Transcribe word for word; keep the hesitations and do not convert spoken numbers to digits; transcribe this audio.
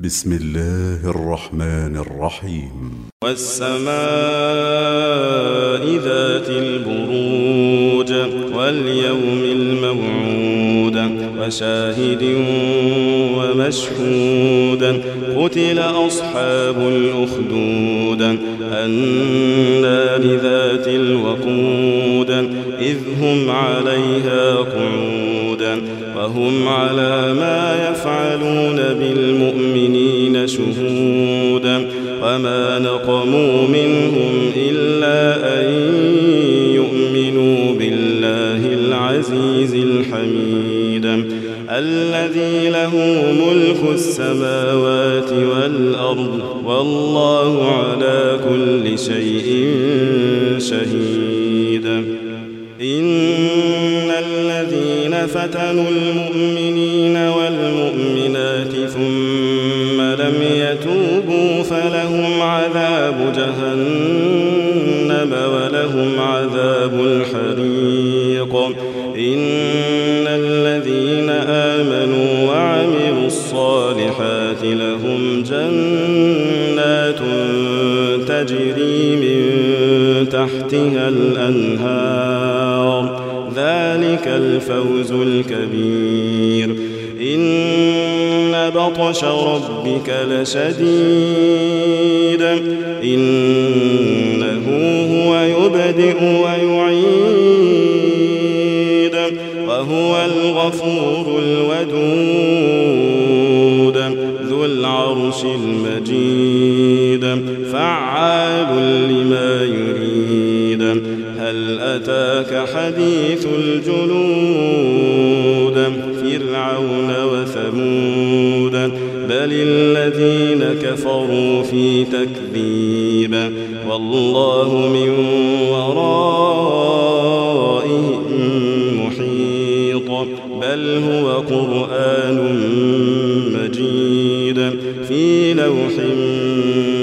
بسم الله الرحمن الرحيم. والسماء ذات البروج واليوم الموعود وشاهد ومشهود قتل أصحاب الأخدود النار ذات الوقود إذ هم عليها قعود وهم على ما يفعلون بالمؤمنين شهود وما نقموا منهم إلا أن يؤمنوا بالله العزيز الحميد الذي له ملك السماوات والأرض والله على كل شيء شهيد. إن الذين فتنوا المؤمنين والمؤمنات ثم لم يتوبوا فلهم عذاب جهنم ولهم عذاب الحريق. إن الذين آمنوا وعملوا الصالحات لهم جنات تجري من تحتها الأنهار ذلك الفوز الكبير. إن بطش ربك لشديد إنه هو يبدئ ويعيد وهو الغفور الودود ذو العرش المجيد فعال لما يريد. هل أتاك حديث الجنود فرعون وثمود بل الذين كفروا في تكذيب والله من ورائهم محيط بل هو قرآن مجيد في لوح